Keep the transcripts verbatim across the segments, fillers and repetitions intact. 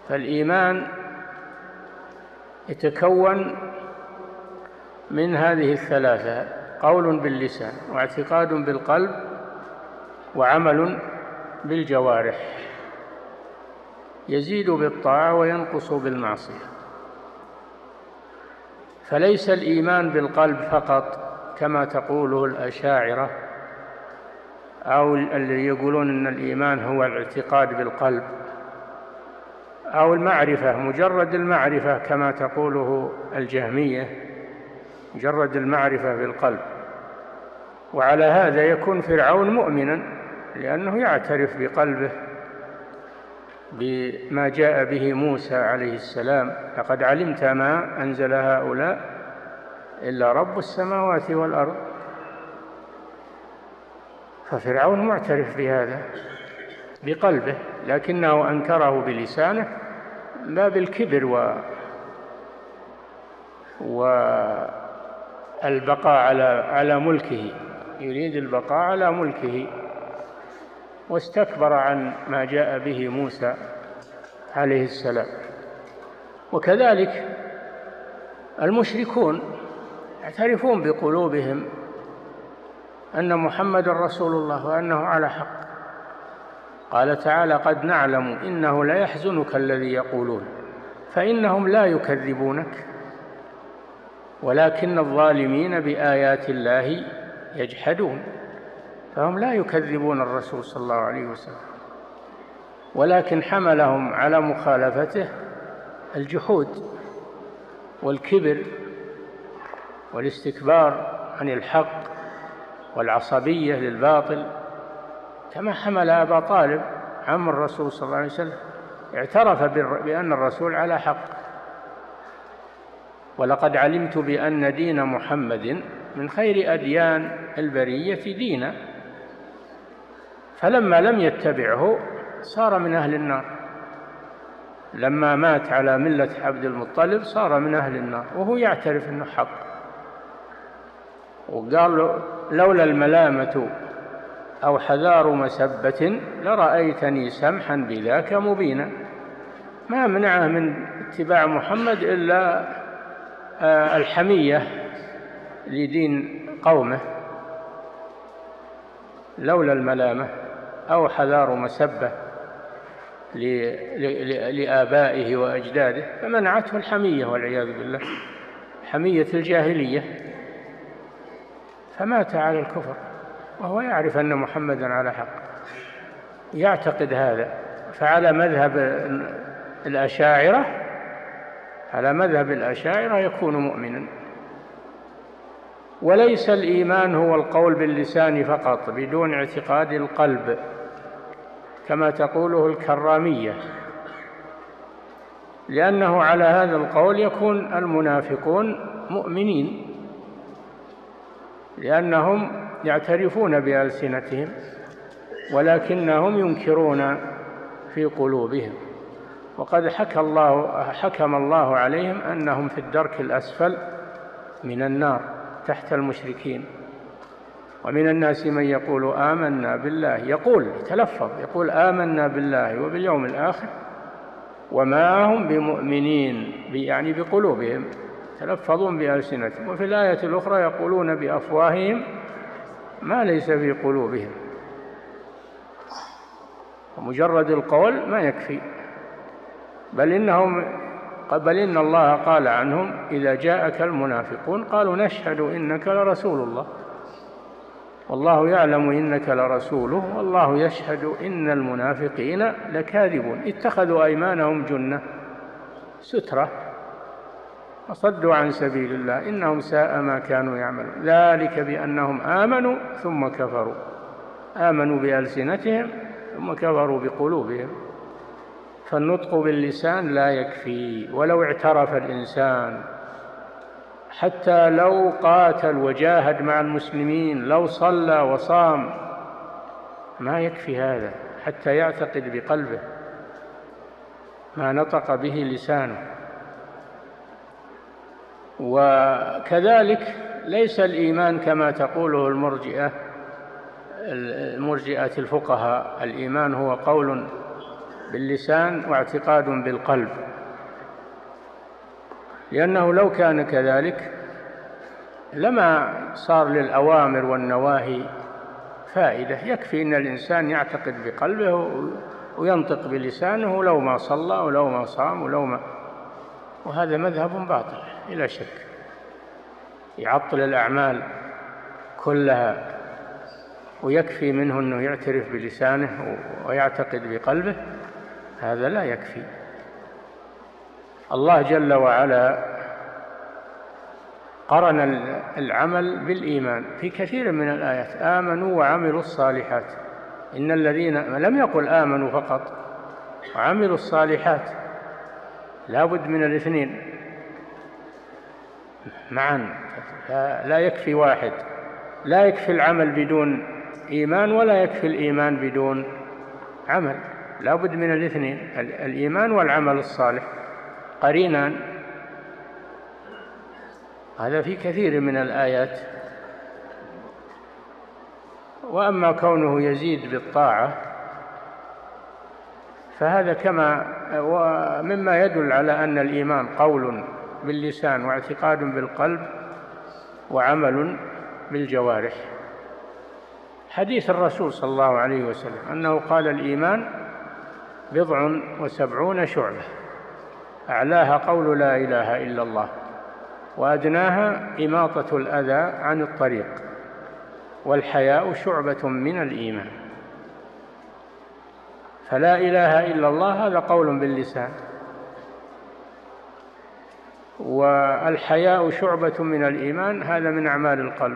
فالإيمان يتكون من هذه الثلاثة: قول باللسان، واعتقاد بالقلب، وعمل بالجوارح، يزيد بالطاعة وينقص بالمعصية. فليس الإيمان بالقلب فقط كما تقوله الأشاعرة، أو اللي يقولون أن الإيمان هو الاعتقاد بالقلب، أو المعرفة، مجرد المعرفة كما تقوله الجهمية، مجرد المعرفة بالقلب. وعلى هذا يكون فرعون مؤمنا، لأنه يعترف بقلبه بما جاء به موسى عليه السلام: لقد علمت ما أنزل هؤلاء إلا رب السماوات والأرض. ففرعون معترف بهذا بقلبه، لكنه أنكره بلسانه لا بالكبر و والبقاء على على ملكه، يريد البقاء على ملكه، واستكبر عن ما جاء به موسى عليه السلام. وكذلك المشركون يعترفون بقلوبهم أن محمد رسول الله وأنه على حق. قال تعالى: قد نعلم إنه ليحزنك الذي يقولون، فإنهم لا يكذبونك ولكن الظالمين بآيات الله يجحدون. فهم لا يكذبون الرسول صلى الله عليه وسلم، ولكن حملهم على مخالفته الجحود والكبر والاستكبار عن الحق والعصبية للباطل، كما حمل أبا طالب عم الرسول صلى الله عليه وسلم، اعترف بأن الرسول على حق: ولقد علمت بأن دين محمد من خير أديان البرية دينا. فلما لم يتبعه صار من أهل النار، لما مات على ملة عبد المطلب صار من أهل النار وهو يعترف أنه حق. وقال: لولا الملامة أو حذار مسبة لرأيتني سمحا بذاك مبينا. ما منعه من اتباع محمد إلا الحمية لدين قومه، لولا الملامة أو حذار مسبة لآبائه وأجداده، فمنعته الحمية والعياذ بالله، حمية الجاهلية، فمات على الكفر وهو يعرف أن محمدا على حق، يعتقد هذا. فعلى مذهب الأشاعرة على مذهب الأشاعرة يكون مؤمنا. وليس الإيمان هو القول باللسان فقط بدون اعتقاد القلب كما تقوله الكرامية، لأنه على هذا القول يكون المنافقون مؤمنين، لأنهم يعترفون بألسنتهم ولكنهم ينكرون في قلوبهم. وقد حكى الله حكم الله عليهم أنهم في الدرك الأسفل من النار تحت المشركين. ومن الناس من يقول آمنا بالله، يقول تلفظ يقول آمنا بالله وباليوم الآخر وما هم بمؤمنين، يعني بقلوبهم، تلفظون بألسنتهم. وفي الآية الأخرى يقولون بأفواههم ما ليس في قلوبهم. ومجرد القول ما يكفي، بل إنهم بل إن الله قال عنهم: إذا جاءك المنافقون قالوا نشهد إنك لرسول الله والله يعلم إنك لرسوله والله يشهد إن المنافقين لكاذبون. اتخذوا أيمانهم جنة سترة وصدوا عن سبيل الله إنهم ساء ما كانوا يعملون. ذلك بأنهم آمنوا ثم كفروا، آمنوا بألسنتهم ثم كفروا بقلوبهم. فالنطق باللسان لا يكفي، ولو اعترف الإنسان، حتى لو قاتل وجاهد مع المسلمين، لو صلى وصام، ما يكفي هذا حتى يعتقد بقلبه ما نطق به لسانه. وكذلك ليس الإيمان كما تقوله المرجئة المرجئة الفقهاء: الإيمان هو قول باللسان واعتقاد بالقلب، لأنه لو كان كذلك لما صار للأوامر والنواهي فائدة. يكفي أن الإنسان يعتقد بقلبه وينطق بلسانه لو ما صلى ولو ما صام ولو ما، وهذا مذهب باطل بلا شك. يعطل الأعمال كلها ويكفي منه أنه يعترف بلسانه ويعتقد بقلبه، هذا لا يكفي. الله جل وعلا قرن العمل بالإيمان في كثير من الآيات، آمنوا وعملوا الصالحات. إن الذين لم يقل آمنوا فقط وعملوا الصالحات، لا بد من الاثنين معا، لا يكفي واحد. لا يكفي العمل بدون إيمان ولا يكفي الإيمان بدون عمل، لا بد من الاثنين، الإيمان والعمل الصالح قرينان. هذا في كثير من الآيات. وأما كونه يزيد بالطاعة فهذا كما ومما يدل على أن الإيمان قول باللسان واعتقاد بالقلب وعمل بالجوارح. حديث الرسول صلى الله عليه وسلم أنه قال: الإيمان بضع وسبعون شعبة، أعلاها قول لا إله إلا الله، وأدناها إماطة الأذى عن الطريق، والحياء شعبة من الإيمان. فلا إله إلا الله هذا قول باللسان، والحياء شعبة من الإيمان هذا من أعمال القلب،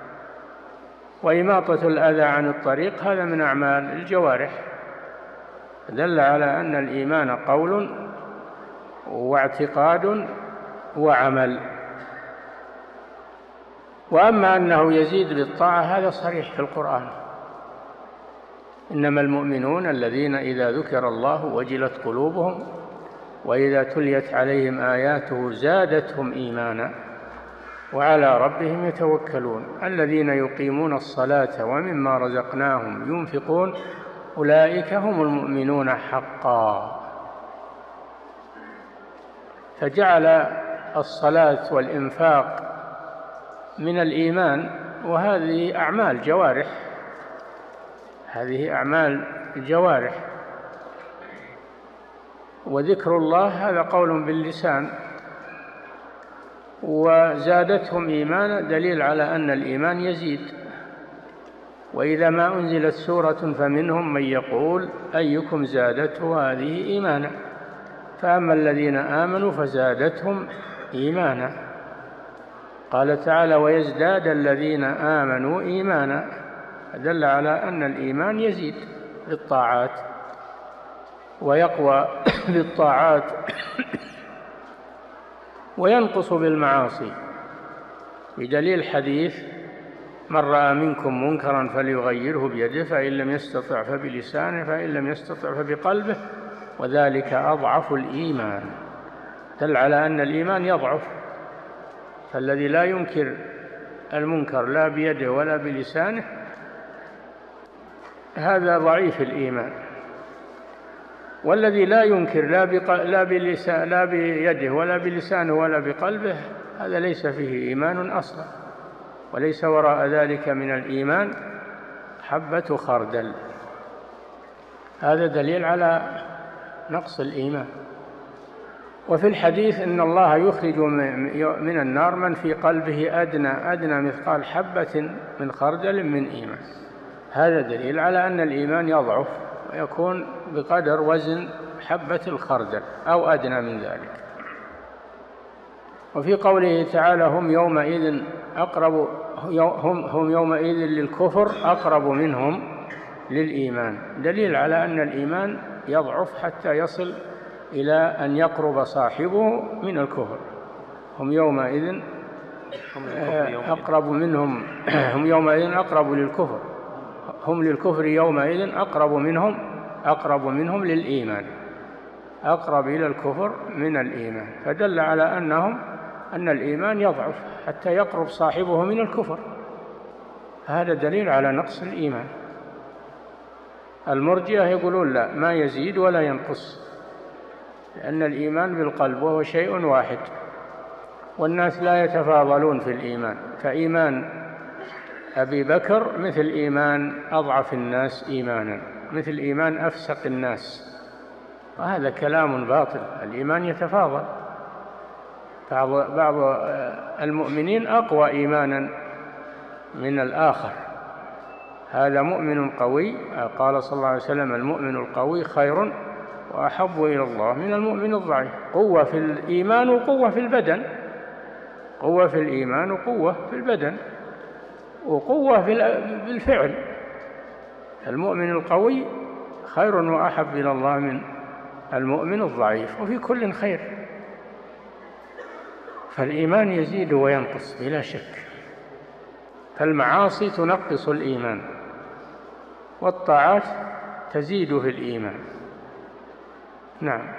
وإماطة الأذى عن الطريق هذا من أعمال الجوارح. دل على أن الإيمان قول واعتقاد وعمل. وأما أنه يزيد بالطاعة هذا صريح في القرآن: إنما المؤمنون الذين إذا ذكر الله وجلت قلوبهم وإذا تليت عليهم آياته زادتهم إيمانا وعلى ربهم يتوكلون الذين يقيمون الصلاة ومما رزقناهم ينفقون أولئك هم المؤمنون حقا. فجعل الصلاة والإنفاق من الإيمان، وهذه أعمال جوارح، هذه أعمال جوارح. وذكر الله هذا قول باللسان. وزادتهم إيمانا دليل على أن الإيمان يزيد. وإذا ما أنزلت سورة فمنهم من يقول أيكم زادته هذه إيمانا، فأما الذين آمنوا فزادتهم إيمانا. قال تعالى: ويزداد الذين آمنوا إيمانا، دل على أن الإيمان يزيد بالطاعات ويقوى بالطاعات وينقص بالمعاصي، بدليل حديث: من رأى منكم منكرا فليغيره بيده فإن لم يستطع فبلسانه فإن لم يستطع فبقلبه وذلك أضعف الإيمان. دل على أن الإيمان يضعف، فالذي لا ينكر المنكر لا بيده ولا بلسانه هذا ضعيف الإيمان، والذي لا ينكر لا, لا, بلسان لا بيده ولا بلسانه ولا بقلبه هذا ليس فيه إيمان أصلا، وليس وراء ذلك من الإيمان حبة خردل. هذا دليل على نقص الإيمان. وفي الحديث إن الله يخرج من النار من في قلبه أدنى أدنى مثقال حبة من خردل من إيمان. هذا دليل على أن الإيمان يضعف ويكون بقدر وزن حبة الخردل أو أدنى من ذلك. وفي قوله تعالى: هم يومئذ أقرب هم, هم يومئذ للكفر أقرب منهم للإيمان، دليل على أن الإيمان يضعف حتى يصل إلى أن يقرب صاحبه من الكفر. هم يومئذ أقرب منهم هم يومئذ أقرب للكفر هم للكفر يومئذ أقرب منهم أقرب منهم للإيمان، أقرب إلى الكفر من الإيمان. فدل على أنهم أن الإيمان يضعف حتى يقرب صاحبه من الكفر. هذا دليل على نقص الإيمان. المرجئة يقولون لا، ما يزيد ولا ينقص، لأن الإيمان بالقلب وهو شيء واحد، والناس لا يتفاضلون في الإيمان، فإيمان أبي بكر مثل إيمان أضعف الناس إيمانا، مثل إيمان أفسق الناس، وهذا كلام باطل. الإيمان يتفاضل، بعض بعض المؤمنين أقوى إيمانا من الآخر، هذا مؤمن قوي، قال صلى الله عليه وسلم المؤمن القوي خير وأحب إلى الله من المؤمن الضعيف. قوة في الإيمان وقوة في البدن، قوة في الإيمان وقوة في البدن وقوة في بالفعل. المؤمن القوي خير وأحب إلى الله من المؤمن الضعيف، وفي كل خير. فالإيمان يزيد وينقص بلا شك، فالمعاصي تنقص الإيمان والطاعات تزيد في الإيمان. نعم.